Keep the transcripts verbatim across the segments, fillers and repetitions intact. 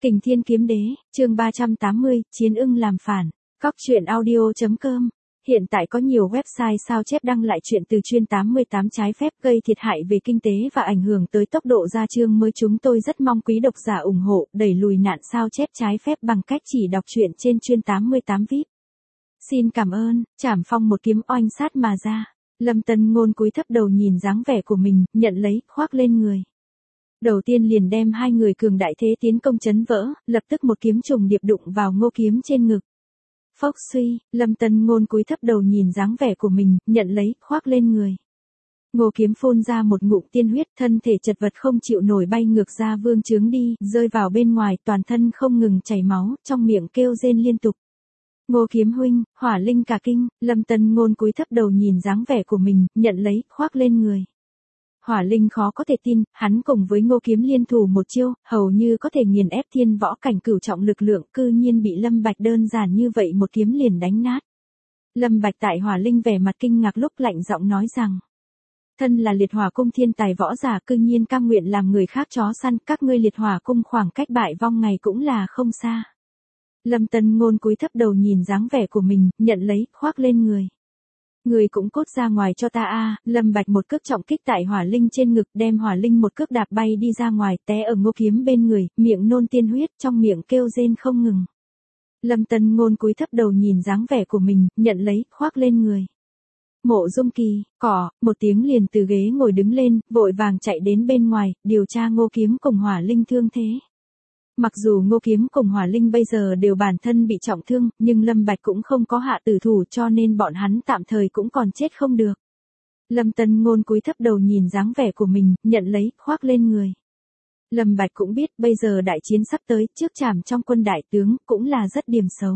Kình Thiên Kiếm Đế, chương ba trăm tám mươi, Chiến ưng làm phản. Cóc truyện audio chấm com. Hiện tại có nhiều website sao chép đăng lại chuyện từ chuyên tám mươi tám trái phép gây thiệt hại về kinh tế và ảnh hưởng tới tốc độ ra chương mới. Chúng tôi rất mong quý độc giả ủng hộ, đẩy lùi nạn sao chép trái phép bằng cách chỉ đọc truyện trên chuyên tám mươi tám vi ai pi. Xin cảm ơn. Trảm Phong một kiếm oanh sát mà ra. Lâm Tân Ngôn cúi thấp đầu nhìn dáng vẻ của mình, nhận lấy, khoác lên người. Đầu tiên liền đem hai người cường đại thế tiến công chấn vỡ, lập tức một kiếm trùng điệp đụng vào Ngô Kiếm trên ngực. Phốc suy, Lâm Tân Ngôn cúi thấp đầu nhìn dáng vẻ của mình, nhận lấy, khoác lên người. Ngô Kiếm phun ra một ngụm tiên huyết, thân thể chật vật không chịu nổi bay ngược ra vương chướng đi, rơi vào bên ngoài, toàn thân không ngừng chảy máu, trong miệng kêu rên liên tục. Ngô Kiếm huynh, Hỏa Linh cả kinh, Lâm Tân Ngôn cúi thấp đầu nhìn dáng vẻ của mình, nhận lấy, khoác lên người. Hỏa Linh khó có thể tin, hắn cùng với Ngô Kiếm liên thủ một chiêu, hầu như có thể nghiền ép thiên võ cảnh cửu trọng lực lượng, cư nhiên bị Lâm Bạch đơn giản như vậy một kiếm liền đánh nát. Lâm Bạch tại Hỏa Linh vẻ mặt kinh ngạc lúc lạnh giọng nói rằng: thân là liệt hỏa cung thiên tài võ giả, cư nhiên cam nguyện làm người khác chó săn, các ngươi liệt hỏa cung khoảng cách bại vong ngày cũng là không xa. Lâm Tân Ngôn cúi thấp đầu nhìn dáng vẻ của mình, nhận lấy, khoác lên người. Người cũng cút ra ngoài cho ta a! Lâm Bạch một cước trọng kích tại Hỏa Linh trên ngực, đem Hỏa Linh một cước đạp bay đi ra ngoài, té ở Ngô Kiếm bên người, miệng nôn tiên huyết, trong miệng kêu rên không ngừng. Lâm Tân Ngôn cúi thấp đầu nhìn dáng vẻ của mình, nhận lấy, khoác lên người. Mộ Dung Kỳ, cỏ, một tiếng liền từ ghế ngồi đứng lên, vội vàng chạy đến bên ngoài, điều tra Ngô Kiếm cùng Hỏa Linh thương thế. Mặc dù Ngô Kiếm cùng Hỏa Linh bây giờ đều bản thân bị trọng thương, nhưng Lâm Bạch cũng không có hạ tử thủ, cho nên bọn hắn tạm thời cũng còn chết không được. Lâm Tân Ngôn cúi thấp đầu nhìn dáng vẻ của mình, nhận lấy, khoác lên người. Lâm Bạch cũng biết bây giờ đại chiến sắp tới, trước trảm trong quân đại tướng, cũng là rất điểm xấu.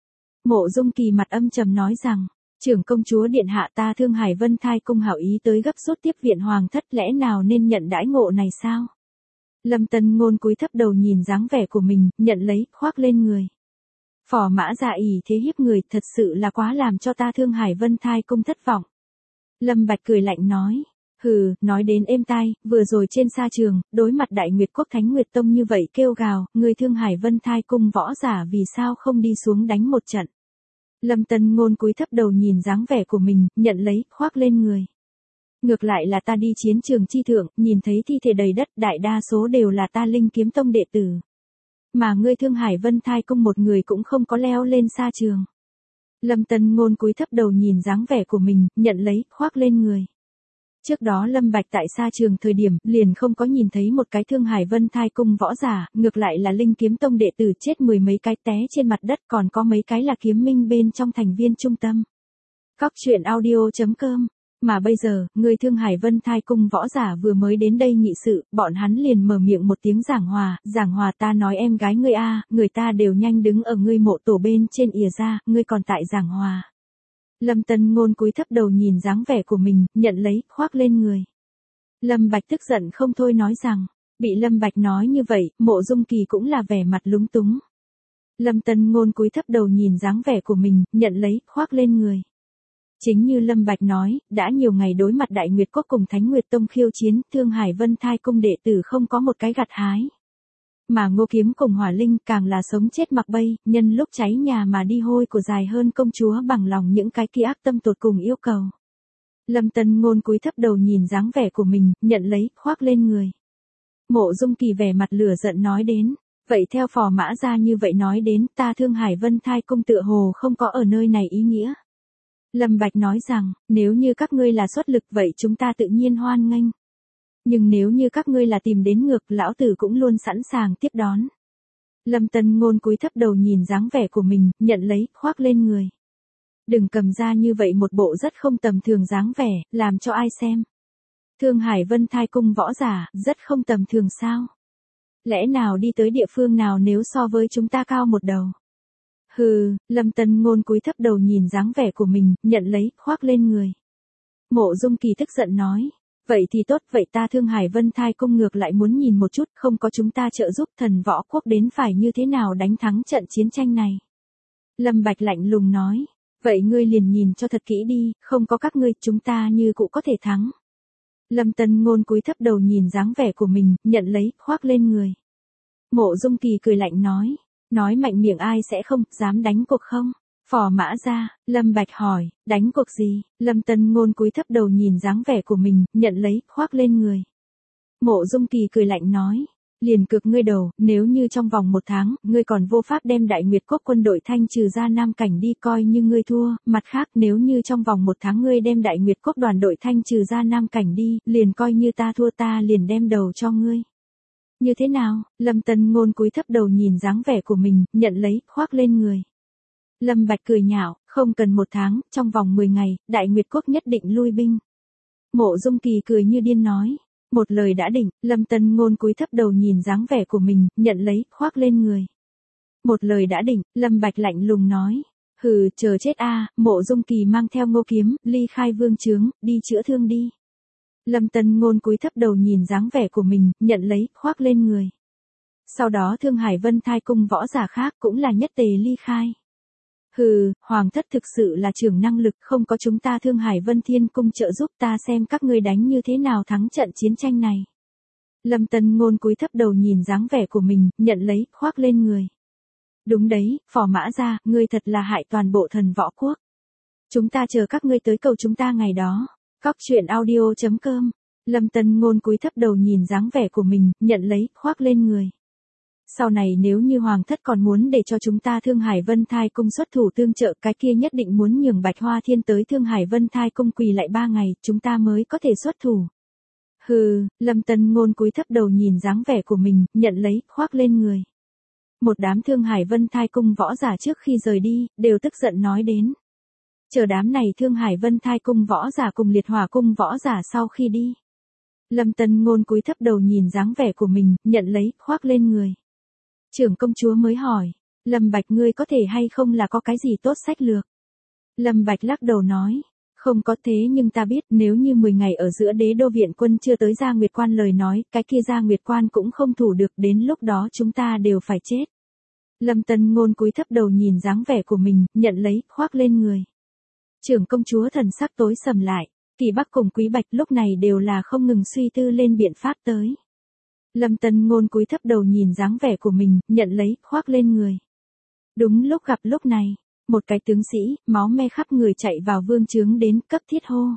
Mộ Dung Kỳ mặt âm trầm nói rằng: trưởng công chúa điện hạ, ta Thương Hải Vân Thai cung hảo ý tới gấp rút tiếp viện hoàng thất, lẽ nào nên nhận đãi ngộ này sao? Lâm Tân Ngôn cúi thấp đầu nhìn dáng vẻ của mình, nhận lấy, khoác lên người. Phò mã dạ ỷ thế hiếp người, thật sự là quá làm cho ta Thương Hải Vân Thai cung thất vọng. Lâm Bạch cười lạnh nói: hừ, nói đến êm tai, vừa rồi trên sa trường, đối mặt Đại Nguyệt Quốc Thánh Nguyệt Tông như vậy kêu gào, người Thương Hải Vân Thai cung võ giả vì sao không đi xuống đánh một trận. Lâm Tân Ngôn cúi thấp đầu nhìn dáng vẻ của mình, nhận lấy, khoác lên người. Ngược lại là ta đi chiến trường chi thượng, nhìn thấy thi thể đầy đất, đại đa số đều là ta Linh Kiếm Tông đệ tử. Mà ngươi Thương Hải Vân Thai cung một người cũng không có leo lên sa trường. Lâm Tân Ngôn cúi thấp đầu nhìn dáng vẻ của mình, nhận lấy, khoác lên người. Trước đó Lâm Bạch tại sa trường thời điểm, liền không có nhìn thấy một cái Thương Hải Vân Thai cung võ giả, ngược lại là Linh Kiếm Tông đệ tử chết mười mấy cái té trên mặt đất, còn có mấy cái là kiếm minh bên trong thành viên trung tâm. Cóc truyện audio chấm com. Mà bây giờ, người Thương Hải Vân Thai cung võ giả vừa mới đến đây nghị sự, bọn hắn liền mở miệng một tiếng giảng hòa, giảng hòa ta nói em gái ngươi a, người ta đều nhanh đứng ở ngươi mộ tổ bên trên ìa ra, ngươi còn tại giảng hòa. Lâm Tân Ngôn cúi thấp đầu nhìn dáng vẻ của mình, nhận lấy, khoác lên người. Lâm Bạch tức giận không thôi nói rằng: bị Lâm Bạch nói như vậy, Mộ Dung Kỳ cũng là vẻ mặt lúng túng. Lâm Tân Ngôn cúi thấp đầu nhìn dáng vẻ của mình, nhận lấy, khoác lên người. Chính như Lâm Bạch nói, đã nhiều ngày đối mặt Đại Nguyệt Quốc cùng Thánh Nguyệt Tông khiêu chiến, Thương Hải Vân Thai cung đệ tử không có một cái gặt hái. Mà Ngô Kiếm cùng Hỏa Linh càng là sống chết mặc bay, nhân lúc cháy nhà mà đi hôi của dài hơn công chúa bằng lòng những cái kia ác tâm tột cùng yêu cầu. Lâm Tân Ngôn cúi thấp đầu nhìn dáng vẻ của mình, nhận lấy, khoác lên người. Mộ Dung Kỳ vẻ mặt lửa giận nói đến: vậy theo phò mã ra như vậy nói đến, ta Thương Hải Vân Thai cung tựa hồ không có ở nơi này ý nghĩa. Lâm Bạch nói rằng: nếu như các ngươi là xuất lực vậy chúng ta tự nhiên hoan nghênh. Nhưng nếu như các ngươi là tìm đến ngược, lão tử cũng luôn sẵn sàng tiếp đón. Lâm Tân Ngôn cúi thấp đầu nhìn dáng vẻ của mình, nhận lấy, khoác lên người. Đừng cầm ra như vậy một bộ rất không tầm thường dáng vẻ, làm cho ai xem. Thương Hải Vân Thai cung võ giả, rất không tầm thường sao? Lẽ nào đi tới địa phương nào nếu so với chúng ta cao một đầu? Hừ, Lâm Tân Ngôn cúi thấp đầu nhìn dáng vẻ của mình, nhận lấy, khoác lên người. Mộ Dung Kỳ tức giận nói: vậy thì tốt, vậy ta Thương Hải Vân Thai cung ngược lại muốn nhìn một chút, không có chúng ta trợ giúp thần võ quốc đến phải như thế nào đánh thắng trận chiến tranh này. Lâm Bạch lạnh lùng nói: vậy ngươi liền nhìn cho thật kỹ đi, không có các ngươi, chúng ta như cụ có thể thắng. Lâm Tân Ngôn cúi thấp đầu nhìn dáng vẻ của mình, nhận lấy, khoác lên người. Mộ Dung Kỳ cười lạnh nói. Nói mạnh miệng ai sẽ không, dám đánh cuộc không? Phò Mã Gia, Lâm Bạch hỏi, đánh cuộc gì? Lâm Tân Ngôn cúi thấp đầu nhìn dáng vẻ của mình, nhận lấy, khoác lên người. Mộ Dung Kỳ cười lạnh nói. Liền cược ngươi đầu, nếu như trong vòng một tháng, ngươi còn vô pháp đem Đại Nguyệt Quốc quân đội thanh trừ ra Nam Cảnh đi coi như ngươi thua, mặt khác nếu như trong vòng một tháng ngươi đem Đại Nguyệt Quốc đoàn đội thanh trừ ra Nam Cảnh đi, liền coi như ta thua ta liền đem đầu cho ngươi. Như thế nào? Lâm Tân Ngôn cúi thấp đầu nhìn dáng vẻ của mình, nhận lấy, khoác lên người. Lâm Bạch cười nhạo, không cần một tháng, trong vòng mười ngày, Đại Nguyệt Quốc nhất định lui binh. Mộ Dung Kỳ cười như điên nói. Một lời đã định, Lâm Tân Ngôn cúi thấp đầu nhìn dáng vẻ của mình, nhận lấy, khoác lên người. Một lời đã định, Lâm Bạch lạnh lùng nói. Hừ, chờ chết a. Mộ Dung Kỳ mang theo Ngô Kiếm, ly khai vương trướng, đi chữa thương đi. Lâm Tân Ngôn cúi thấp đầu nhìn dáng vẻ của mình, nhận lấy, khoác lên người. Sau đó Thương Hải Vân Thai cung võ giả khác cũng là nhất tề ly khai. Hừ, Hoàng thất thực sự là trưởng năng lực, không có chúng ta Thương Hải Vân Thiên cung trợ giúp ta xem các ngươi đánh như thế nào thắng trận chiến tranh này. Lâm Tân Ngôn cúi thấp đầu nhìn dáng vẻ của mình, nhận lấy, khoác lên người. Đúng đấy, Phò Mã Gia, ngươi thật là hại toàn bộ thần võ quốc. Chúng ta chờ các ngươi tới cầu chúng ta ngày đó. Cóc truyện audio chấm com. Lâm Tân Ngôn cúi thấp đầu nhìn dáng vẻ của mình, nhận lấy, khoác lên người. Sau này nếu như Hoàng thất còn muốn để cho chúng ta Thương Hải Vân Thai cung xuất thủ tương trợ, cái kia nhất định muốn nhường Bạch Hoa Thiên tới Thương Hải Vân Thai cung quỳ lại ba ngày, chúng ta mới có thể xuất thủ. Hừ, Lâm Tân Ngôn cúi thấp đầu nhìn dáng vẻ của mình, nhận lấy, khoác lên người. Một đám Thương Hải Vân Thai cung võ giả trước khi rời đi, đều tức giận nói đến. Chờ đám này Thương Hải Vân Thai cung võ giả cùng Liệt Hỏa cung võ giả sau khi đi. Lâm Tân Ngôn cúi thấp đầu nhìn dáng vẻ của mình, nhận lấy, khoác lên người. Trưởng công chúa mới hỏi, Lâm Bạch ngươi có thể hay không là có cái gì tốt sách lược? Lâm Bạch lắc đầu nói, không có thế nhưng ta biết nếu như mười ngày ở giữa đế đô viện quân chưa tới Gia Nguyệt Quan lời nói, cái kia Gia Nguyệt Quan cũng không thủ được, đến lúc đó chúng ta đều phải chết. Lâm Tân Ngôn cúi thấp đầu nhìn dáng vẻ của mình, nhận lấy, khoác lên người. Trưởng công chúa thần sắc tối sầm lại, Kỳ Bắc cùng Quý Bạch lúc này đều là không ngừng suy tư lên biện pháp tới. Lâm Tân Ngôn cúi thấp đầu nhìn dáng vẻ của mình, nhận lấy, khoác lên người. Đúng lúc gặp lúc này, một cái tướng sĩ, máu me khắp người chạy vào vương trướng đến, cấp thiết hô.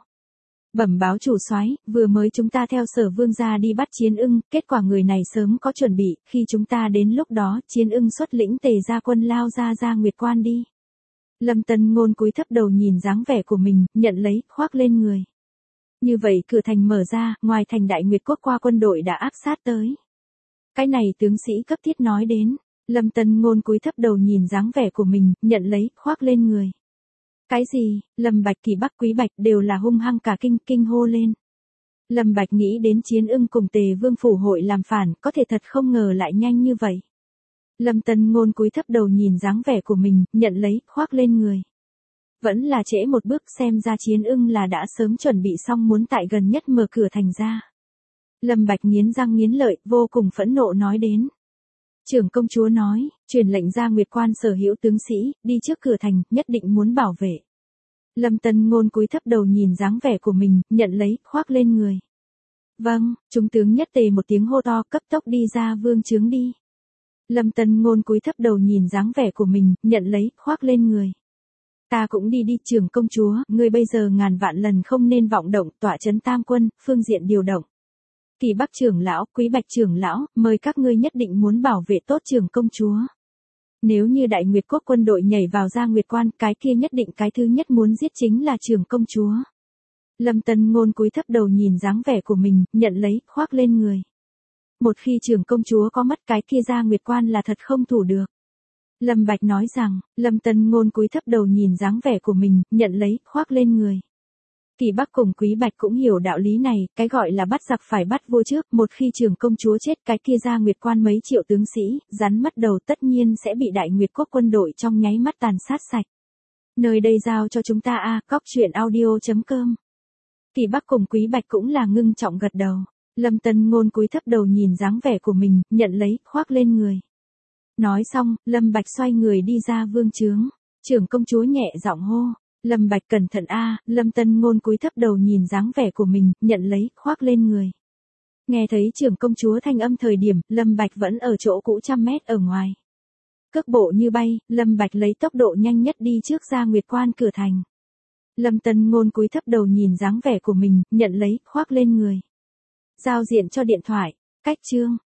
Bẩm báo chủ soái, vừa mới chúng ta theo Sở Vương gia đi bắt Chiến Ưng, kết quả người này sớm có chuẩn bị, khi chúng ta đến lúc đó, Chiến Ưng xuất lĩnh Tề gia quân lao ra Gia Nguyệt Quan đi. Lâm Tân Ngôn cúi thấp đầu nhìn dáng vẻ của mình, nhận lấy, khoác lên người. Như vậy cửa thành mở ra, ngoài thành Đại Nguyệt Quốc qua quân đội đã áp sát tới. Cái này tướng sĩ cấp thiết nói đến, Lâm Tân Ngôn cúi thấp đầu nhìn dáng vẻ của mình, nhận lấy, khoác lên người. Cái gì? Lâm Bạch, Kỳ Bắc, Quý Bạch đều là hung hăng cả kinh, kinh hô lên. Lâm Bạch nghĩ đến Chiến Ưng cùng Tề Vương phủ hội làm phản, có thể thật không ngờ lại nhanh như vậy. Lâm Tân Ngôn cúi thấp đầu nhìn dáng vẻ của mình, nhận lấy, khoác lên người. Vẫn là trễ một bước, xem ra Chiến Ưng là đã sớm chuẩn bị xong muốn tại gần nhất mở cửa thành ra. Lâm Bạch nghiến răng nghiến lợi, vô cùng phẫn nộ nói đến. Trưởng công chúa nói, truyền lệnh Gia Nguyệt Quan sở hữu tướng sĩ, đi trước cửa thành, nhất định muốn bảo vệ. Lâm Tân Ngôn cúi thấp đầu nhìn dáng vẻ của mình, nhận lấy, khoác lên người. Vâng, trung tướng nhất tề một tiếng hô to, cấp tốc đi ra vương trướng đi. Lâm Tân Ngôn cúi thấp đầu nhìn dáng vẻ của mình, nhận lấy, khoác lên người. Ta cũng đi đi, trưởng công chúa, ngươi bây giờ ngàn vạn lần không nên vọng động, tọa trấn Tam quân, phương diện điều động. Kỳ Bắc trưởng lão, Quý Bạch trưởng lão, mời các ngươi nhất định muốn bảo vệ tốt trưởng công chúa. Nếu như Đại Nguyệt Quốc quân đội nhảy vào Gia Nguyệt Quan, cái kia nhất định cái thứ nhất muốn giết chính là trưởng công chúa. Lâm Tân Ngôn cúi thấp đầu nhìn dáng vẻ của mình, nhận lấy, khoác lên người. Một khi trưởng công chúa có mất cái kia Gia Nguyệt Quan là thật không thủ được. Lâm Bạch nói rằng, Lâm Tân Ngôn cúi thấp đầu nhìn dáng vẻ của mình, nhận lấy, khoác lên người. Kỳ Bắc cùng Quý Bạch cũng hiểu đạo lý này, cái gọi là bắt giặc phải bắt vua trước, một khi trưởng công chúa chết cái kia Gia Nguyệt Quan mấy triệu tướng sĩ, rắn mất đầu tất nhiên sẽ bị Đại Nguyệt Quốc quân đội trong nháy mắt tàn sát sạch. Nơi đây giao cho chúng ta a, cóc truyện audio chấm com. Kỳ Bắc cùng Quý Bạch cũng là ngưng trọng gật đầu. Lâm Tân Ngôn cúi thấp đầu nhìn dáng vẻ của mình, nhận lấy, khoác lên người. Nói xong, Lâm Bạch xoay người đi ra vương trướng. Trưởng công chúa nhẹ giọng hô. Lâm Bạch cẩn thận a. Lâm Tân Ngôn cúi thấp đầu nhìn dáng vẻ của mình, nhận lấy, khoác lên người. Nghe thấy trưởng công chúa thanh âm thời điểm, Lâm Bạch vẫn ở chỗ cũ trăm mét ở ngoài. Cước bộ như bay, Lâm Bạch lấy tốc độ nhanh nhất đi trước ra Nguyệt Quan cửa thành. Lâm Tân Ngôn cúi thấp đầu nhìn dáng vẻ của mình, nhận lấy, khoác lên người. Giao diện cho điện thoại, cách chương.